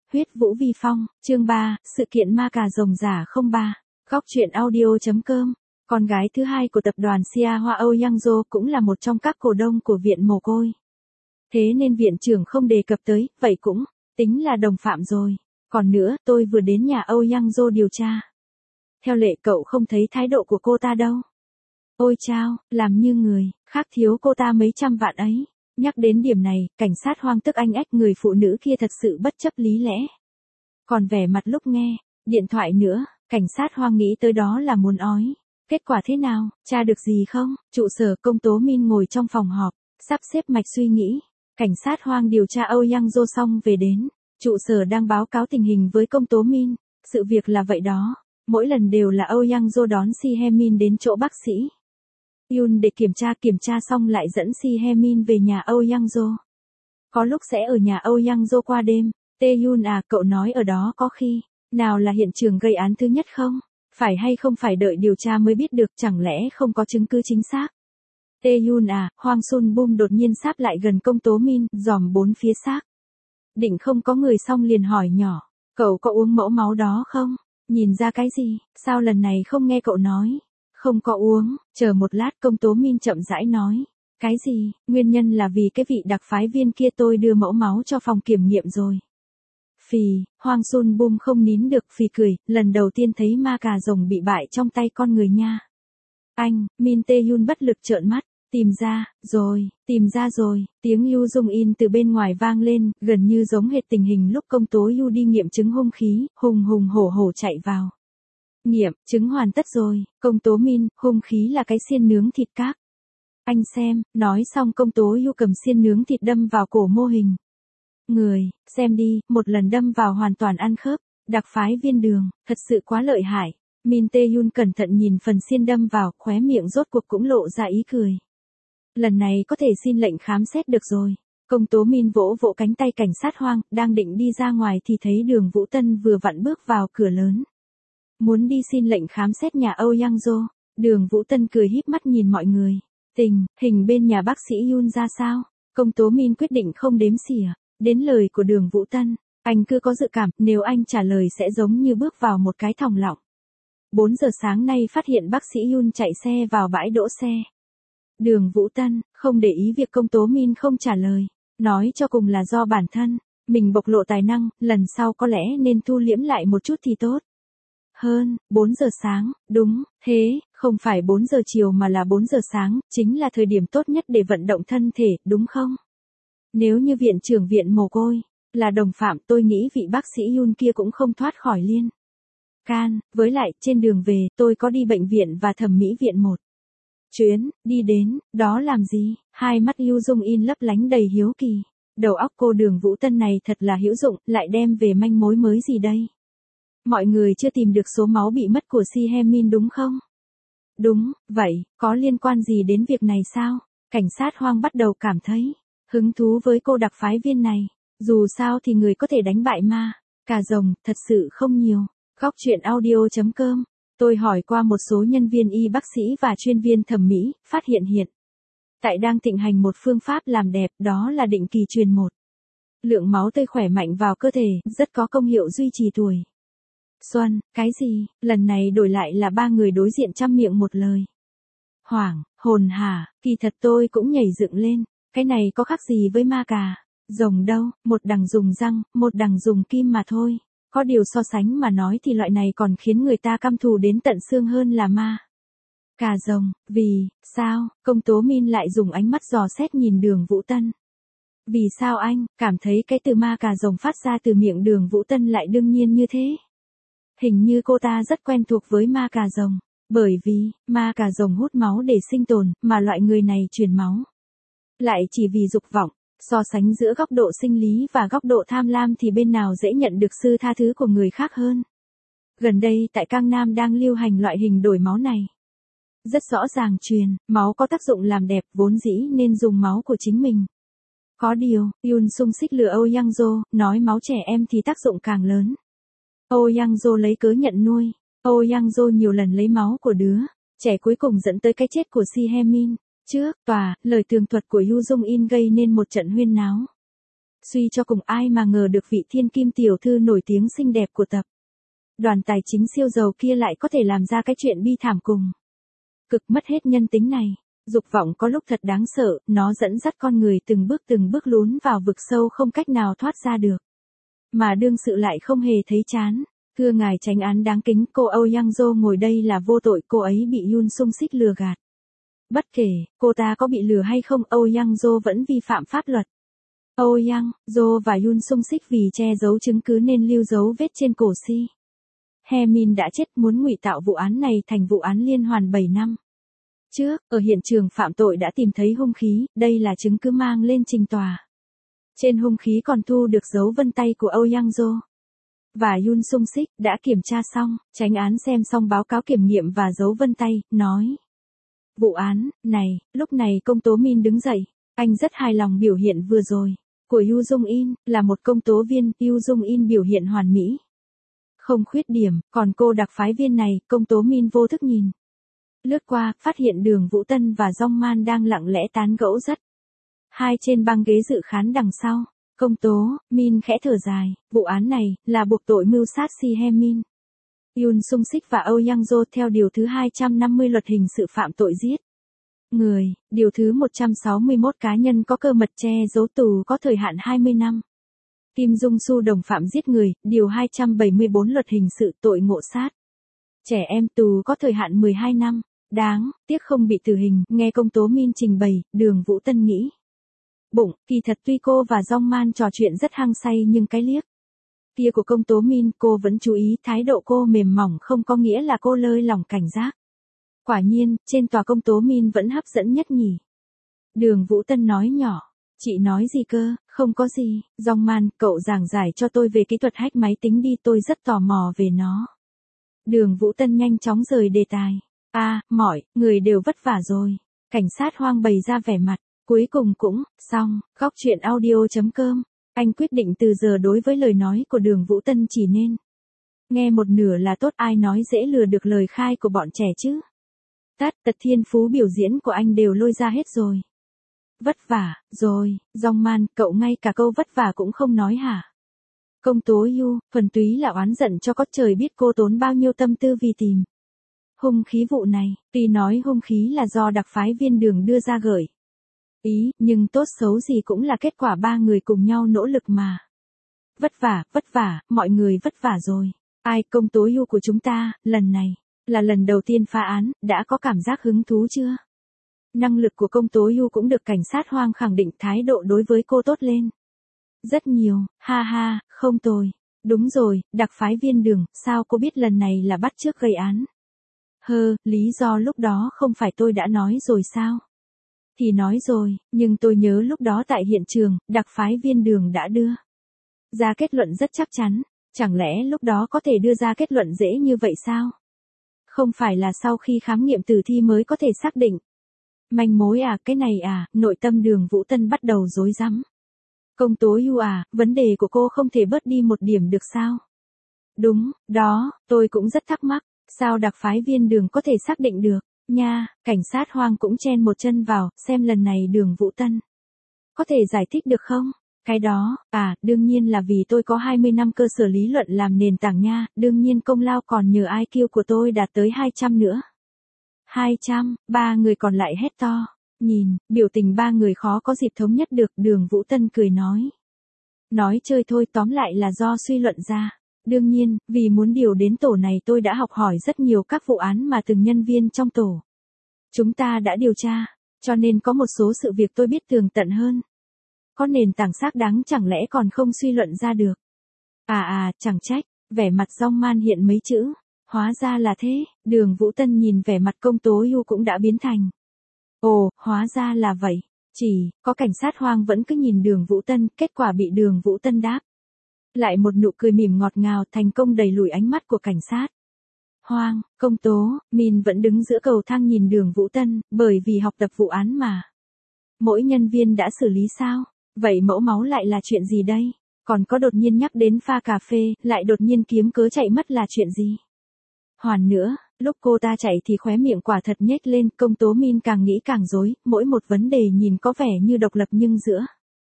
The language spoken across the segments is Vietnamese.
Huyết Vũ Vi Phong, chương 3, sự kiện ma cà rồng giả 03, góc truyện audio.com. Con gái thứ hai của tập đoàn Sia Hoa Âu Yang Jo cũng là một trong các cổ đông của viện mồ côi. Thế nên viện trưởng không đề cập tới, vậy cũng tính là đồng phạm rồi. Còn nữa, tôi vừa đến nhà Âu Yang Jo điều tra. Theo lệ cậu không thấy thái độ của cô ta đâu. Ôi chao, làm như người khác thiếu cô ta mấy trăm vạn ấy. Nhắc đến điểm này, cảnh sát Hoang tức anh ách người phụ nữ kia thật sự bất chấp lý lẽ. Còn vẻ mặt lúc nghe điện thoại nữa, cảnh sát Hoang nghĩ tới đó là muốn ói. Kết quả thế nào, tra được gì không? Trụ sở công tố Min ngồi trong phòng họp, sắp xếp mạch suy nghĩ. Cảnh sát Hoang điều tra Âu Yang Jo xong về đến. Trụ sở đang báo cáo tình hình với công tố Min. Sự việc là vậy đó. Mỗi lần đều là Âu Yang Jo đón Si He Min đến chỗ bác sĩ Yun để kiểm tra xong lại dẫn Si He Min về nhà Âu Yang Jo. Có lúc sẽ ở nhà Âu Yang Jo qua đêm. Tae Yun à, cậu nói ở đó có khi nào là hiện trường gây án thứ nhất không? Phải hay không phải đợi điều tra mới biết được, chẳng lẽ không có chứng cứ chính xác? Tae Yun à, Hwang Sun Bum đột nhiên sáp lại gần công tố Min, dòm bốn phía xác. Định không có người xong liền hỏi nhỏ, cậu có uống mẫu máu đó không? Nhìn ra cái gì, sao lần này không nghe cậu nói? Không có uống, chờ một lát công tố Min chậm rãi nói. Cái gì, nguyên nhân là vì cái vị đặc phái viên kia tôi đưa mẫu máu cho phòng kiểm nghiệm rồi. Phì, Hwang Sun Bum không nín được phì cười, lần đầu tiên thấy ma cà rồng bị bại trong tay con người nha. Anh, Min Tae Yun bất lực trợn mắt, tìm ra rồi, tiếng Yu Jung In từ bên ngoài vang lên, gần như giống hệt tình hình lúc công tố Yu đi nghiệm chứng hung khí, hùng hổ chạy vào. Nghiệm, chứng hoàn tất rồi, công tố Min, hung khí là cái xiên nướng thịt các. Anh xem, nói xong công tố Yu cầm xiên nướng thịt đâm vào cổ mô hình. Người, xem đi, một lần đâm vào hoàn toàn ăn khớp, đặc phái viên Đường, thật sự quá lợi hại. Min Tae Yun cẩn thận nhìn phần xiên đâm vào, khóe miệng rốt cuộc cũng lộ ra ý cười. Lần này có thể xin lệnh khám xét được rồi. Công tố Min vỗ vỗ cánh tay cảnh sát Hoang, đang định đi ra ngoài thì thấy Đường Vũ Tân vừa vặn bước vào cửa lớn. Muốn đi xin lệnh khám xét nhà Âu Yang Jo. Đường Vũ Tân cười híp mắt nhìn mọi người. Tình hình bên nhà bác sĩ Yun ra sao? Công tố Min quyết định không đếm xỉa đến lời của Đường Vũ Tân. Anh cứ có dự cảm, nếu anh trả lời sẽ giống như bước vào một cái thòng lọng. 4 giờ sáng nay phát hiện bác sĩ Yun chạy xe vào bãi đỗ xe. Đường Vũ Tân không để ý việc công tố Min không trả lời. Nói cho cùng là do bản thân mình bộc lộ tài năng, lần sau có lẽ nên thu liễm lại một chút thì tốt. 4 giờ sáng, đúng, thế, không phải 4 giờ chiều mà là 4 giờ sáng, chính là thời điểm tốt nhất để vận động thân thể, đúng không? Nếu như viện trưởng viện mồ côi là đồng phạm, tôi nghĩ vị bác sĩ Yun kia cũng không thoát khỏi liên can, với lại, trên đường về, tôi có đi bệnh viện và thẩm mỹ viện một chuyến, đi đến, đó làm gì? Hai mắt Yu Jung In lấp lánh đầy hiếu kỳ. Đầu óc cô Đường Vũ Tân này thật là hữu dụng, lại đem về manh mối mới gì đây? Mọi người chưa tìm được số máu bị mất của Si He Min đúng không? Đúng, vậy, có liên quan gì đến việc này sao? Cảnh sát Hoang bắt đầu cảm thấy hứng thú với cô đặc phái viên này. Dù sao thì người có thể đánh bại ma cà rồng thật sự không nhiều. Góc truyện audio.com. Tôi hỏi qua một số nhân viên y bác sĩ và chuyên viên thẩm mỹ, phát hiện hiện tại đang thịnh hành một phương pháp làm đẹp, đó là định kỳ truyền một lượng máu tươi khỏe mạnh vào cơ thể, rất có công hiệu duy trì tuổi xuân. Cái gì? Lần này đổi lại là ba người đối diện chăm miệng một lời. Hoảng hồn hả, kỳ thật tôi cũng nhảy dựng lên. Cái này có khác gì với ma cà rồng đâu, một đằng dùng răng, một đằng dùng kim mà thôi. Có điều so sánh mà nói thì loại này còn khiến người ta căm thù đến tận xương hơn là ma cà rồng. Vì sao? Công tố Min lại dùng ánh mắt dò xét nhìn Đường Vũ Tân. Vì sao anh cảm thấy cái từ ma cà rồng phát ra từ miệng Đường Vũ Tân lại đương nhiên như thế? Hình như cô ta rất quen thuộc với ma cà rồng. Bởi vì ma cà rồng hút máu để sinh tồn, mà loại người này truyền máu lại chỉ vì dục vọng. So sánh giữa góc độ sinh lý và góc độ tham lam thì bên nào dễ nhận được sự tha thứ của người khác hơn? Gần đây tại Cang Nam đang lưu hành loại hình đổi máu này. Rất rõ ràng truyền máu có tác dụng làm đẹp, vốn dĩ nên dùng máu của chính mình. Có điều, Yun Sung Sik lừa Âu Yang Jo, nói máu trẻ em thì tác dụng càng lớn. Âu Yang Jo lấy cớ nhận nuôi. Âu Yang Jo nhiều lần lấy máu của đứa trẻ cuối cùng dẫn tới cái chết của Si He Min. Trước tòa, lời tường thuật của Yu Jung In gây nên một trận huyên náo. Suy cho cùng ai mà ngờ được vị thiên kim tiểu thư nổi tiếng xinh đẹp của tập đoàn tài chính siêu giàu kia lại có thể làm ra cái chuyện bi thảm cùng. Cực mất hết nhân tính này. Dục vọng có lúc thật đáng sợ, nó dẫn dắt con người từng bước lún vào vực sâu không cách nào thoát ra được. Mà đương sự lại không hề thấy chán. Thưa ngài chánh án đáng kính, cô Âu Yang Jo ngồi đây là vô tội, cô ấy bị Yoon Sung Sik lừa gạt. Bất kể cô ta có bị lừa hay không, Âu Yang Jo vẫn vi phạm pháp luật. Âu Yang Jo và Yoon Sung Sik vì che giấu chứng cứ nên lưu dấu vết trên cổ Si Hae Min đã chết, muốn ngụy tạo vụ án này thành vụ án liên hoàn 7 năm. Trước, ở hiện trường phạm tội đã tìm thấy hung khí, đây là chứng cứ mang lên trình tòa. Trên hung khí còn thu được dấu vân tay của Âu Yang Jo và Yoon Sung Sik. Đã kiểm tra xong, chánh án xem xong báo cáo kiểm nghiệm và dấu vân tay, nói. Vụ án này, lúc này công tố Min đứng dậy. Anh rất hài lòng biểu hiện vừa rồi của Yoo Jung In, là một công tố viên. Yoo Jung In biểu hiện hoàn mỹ, không khuyết điểm, còn cô đặc phái viên này, công tố Min vô thức nhìn lướt qua, phát hiện Đường Vũ Tân và Jong Man đang lặng lẽ tán gẫu rất hai trên băng ghế dự khán đằng sau. Công tố Min khẽ thở dài, vụ án này là buộc tội mưu sát Si Hae Min, Yoon Sung Sik và Âu Yang Jo theo điều thứ 250 luật hình sự phạm tội giết người, điều thứ 161 cá nhân có cơ mật che giấu tù có thời hạn 20 năm. Kim Dung Su đồng phạm giết người, điều 274 luật hình sự tội ngộ sát trẻ em, tù có thời hạn 12 năm. Đáng tiếc không bị tử hình. Nghe công tố Min trình bày, Đường Vũ Tân nghĩ bụng, kỳ thật tuy cô và Jong Man trò chuyện rất hăng say nhưng cái liếc kia của công tố Min cô vẫn chú ý, thái độ cô mềm mỏng không có nghĩa là cô lơi lỏng cảnh giác. Quả nhiên, trên tòa công tố Min vẫn hấp dẫn nhất nhỉ. Đường Vũ Tân nói nhỏ. Chị nói gì cơ? Không có gì. Jong Man, cậu giảng giải cho tôi về kỹ thuật hack máy tính đi, tôi rất tò mò về nó. Đường Vũ Tân nhanh chóng rời đề tài. Mọi người đều vất vả rồi. Cảnh sát Hoang bày ra vẻ mặt. Cuối cùng cũng xong. Góc truyện audio.com. Anh quyết định từ giờ đối với lời nói của Đường Vũ Tân chỉ nên nghe một nửa là tốt, ai nói dễ lừa được lời khai của bọn trẻ chứ. Tật thiên phú biểu diễn của anh đều lôi ra hết rồi. Vất vả, rồi, Jong Man, cậu ngay cả câu vất vả cũng không nói hả? Công tố Yu, thuần túy là oán giận cho có trời biết cô tốn bao nhiêu tâm tư vì tìm hung khí vụ này, tuy nói hung khí là do đặc phái viên Đường đưa ra gợi ý, nhưng tốt xấu gì cũng là kết quả ba người cùng nhau nỗ lực mà. Vất vả, mọi người vất vả rồi. Ai, công tố Yu của chúng ta, lần này là lần đầu tiên phá án, đã có cảm giác hứng thú chưa? Năng lực của công tố Yu cũng được cảnh sát Hoang khẳng định, thái độ đối với cô tốt lên rất nhiều. Ha ha, không tồi. Đúng rồi, đặc phái viên Đường, sao cô biết lần này là bắt chước gây án? Lý do lúc đó không phải tôi đã nói rồi sao? Thì nói rồi, nhưng tôi nhớ lúc đó tại hiện trường, đặc phái viên Đường đã đưa ra kết luận rất chắc chắn. Chẳng lẽ lúc đó có thể đưa ra kết luận dễ như vậy sao? Không phải là sau khi khám nghiệm tử thi mới có thể xác định manh mối cái này nội tâm Đường Vũ Tân bắt đầu rối rắm. Công tố Yu vấn đề của cô không thể bớt đi một điểm được sao? Đúng, đó, tôi cũng rất thắc mắc, sao đặc phái viên Đường có thể xác định được, nha, cảnh sát Hoang cũng chen một chân vào, xem lần này Đường Vũ Tân có thể giải thích được không? Cái đó, đương nhiên là vì tôi có 20 năm cơ sở lý luận làm nền tảng nha, đương nhiên công lao còn nhờ IQ của tôi đạt tới 200 nữa. 200, ba người còn lại hét to. Nhìn, biểu tình ba người khó có dịp thống nhất được, Đường Vũ Tân cười nói. Nói chơi thôi, tóm lại là do suy luận ra. Đương nhiên, vì muốn điều đến tổ này tôi đã học hỏi rất nhiều các vụ án mà từng nhân viên trong tổ chúng ta đã điều tra, cho nên có một số sự việc tôi biết tường tận hơn. Có nền tảng xác đáng chẳng lẽ còn không suy luận ra được. Chẳng trách, vẻ mặt Jong Man hiện mấy chữ. Hóa ra là thế, Đường Vũ Tân nhìn vẻ mặt công tố Yu cũng đã biến thành. Ồ, hóa ra là vậy. Chỉ, có cảnh sát Hoang vẫn cứ nhìn Đường Vũ Tân, kết quả bị Đường Vũ Tân đáp lại một nụ cười mỉm ngọt ngào, thành công đẩy lùi ánh mắt của cảnh sát Hoang. Công tố Min vẫn đứng giữa cầu thang nhìn Đường Vũ Tân, bởi vì học tập vụ án mà mỗi nhân viên đã xử lý sao? Vậy mẫu máu lại là chuyện gì đây? Còn có đột nhiên nhắc đến pha cà phê, lại đột nhiên kiếm cớ chạy mất là chuyện gì? Hoàn nữa, lúc cô ta chạy thì khóe miệng quả thật nhếch lên, công tố Min càng nghĩ càng rối, mỗi một vấn đề nhìn có vẻ như độc lập nhưng giữa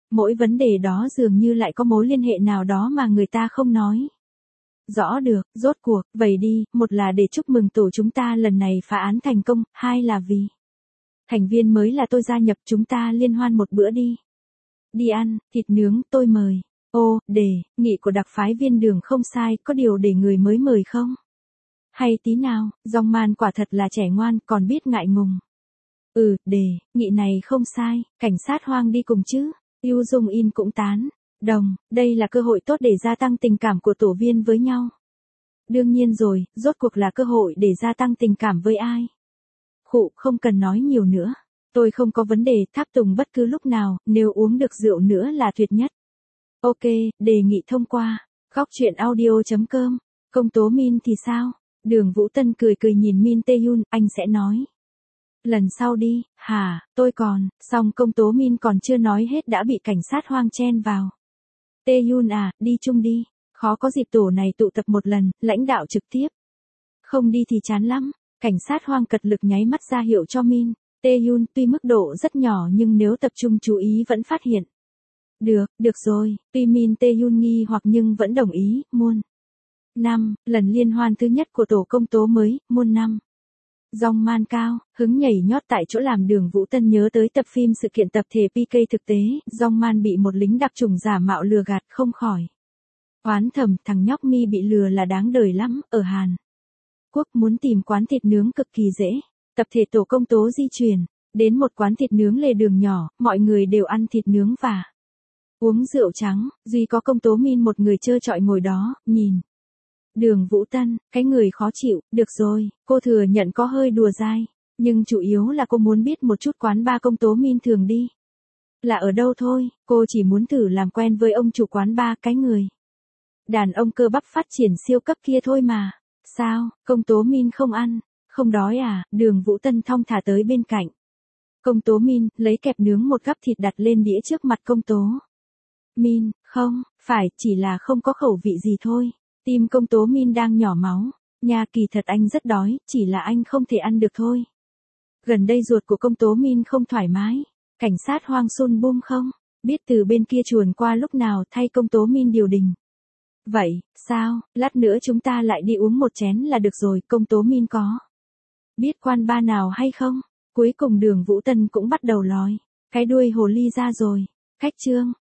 Mỗi vấn đề đó dường như lại có mối liên hệ nào đó mà người ta không nói. Rõ được, rốt cuộc, vậy đi, một là để chúc mừng tổ chúng ta lần này phá án thành công, hai là vì thành viên mới là tôi gia nhập, chúng ta liên hoan một bữa đi. Đi ăn, thịt nướng, tôi mời. Ô, nghị của đặc phái viên Đường không sai, có điều để người mới mời không? Hay tí nào, Dòng Man quả thật là trẻ ngoan, còn biết ngại ngùng. Nghị này không sai, cảnh sát Hoang đi cùng chứ. Yu Dung In cũng tán. Đồng, đây là cơ hội tốt để gia tăng tình cảm của tổ viên với nhau. Đương nhiên rồi, rốt cuộc là cơ hội để gia tăng tình cảm với ai. Không cần nói nhiều nữa. Tôi không có vấn đề, tháp tùng bất cứ lúc nào, nếu uống được rượu nữa là tuyệt nhất. Ok, đề nghị thông qua. Góc truyện audio.com. Công tố Min thì sao? Đường Vũ Tân cười cười nhìn Min Tae-yoon, anh sẽ nói. Lần sau đi, hả, tôi còn, xong công tố Min còn chưa nói hết đã bị cảnh sát Hoang chen vào. Tae-yoon à, đi chung đi. Khó có dịp tổ này tụ tập một lần, lãnh đạo trực tiếp. Không đi thì chán lắm. Cảnh sát Hoang cật lực nháy mắt ra hiệu cho Min. Tae-yoon tuy mức độ rất nhỏ nhưng nếu tập trung chú ý vẫn phát hiện. Được rồi, tuy Min Tae-yoon nghi hoặc nhưng vẫn đồng ý, muôn. Lần liên hoan thứ nhất của tổ công tố mới, muôn năm. Dòng Man cao, hứng nhảy nhót tại chỗ làm Đường Vũ Tân nhớ tới tập phim sự kiện tập thể PK thực tế, Dòng Man bị một lính đặc chủng giả mạo lừa gạt không khỏi. Oán thầm, thằng nhóc Mi bị lừa là đáng đời lắm, ở Hàn Quốc muốn tìm quán thịt nướng cực kỳ dễ. Tập thể tổ công tố di chuyển, đến một quán thịt nướng lề đường nhỏ, mọi người đều ăn thịt nướng và uống rượu trắng, duy có công tố Min một người trơ trọi ngồi đó, nhìn. Đường Vũ Tân, cái người khó chịu, được rồi, cô thừa nhận có hơi đùa dai, nhưng chủ yếu là cô muốn biết một chút quán bar công tố Min thường đi. Là ở đâu thôi, cô chỉ muốn thử làm quen với ông chủ quán bar, cái người đàn ông cơ bắp phát triển siêu cấp kia thôi mà. Sao, công tố Min không ăn, không đói à? Đường Vũ Tân thong thả tới bên cạnh. Công tố Min, lấy kẹp nướng một gắp thịt đặt lên đĩa trước mặt công tố Min, không, phải, chỉ là không có khẩu vị gì thôi. Tim công tố Min đang nhỏ máu. Nhà kỳ thật anh rất đói, chỉ là anh không thể ăn được thôi. Gần đây ruột của công tố Min không thoải mái. Cảnh sát Hoang Sun Bum không biết từ bên kia chuồn qua lúc nào thay công tố Min điều đình. Vậy, sao, lát nữa chúng ta lại đi uống một chén là được rồi, công tố Min có biết quán bar nào hay không? Cuối cùng Đường Vũ Tân cũng bắt đầu lòi cái đuôi hồ ly ra rồi. Khách trương,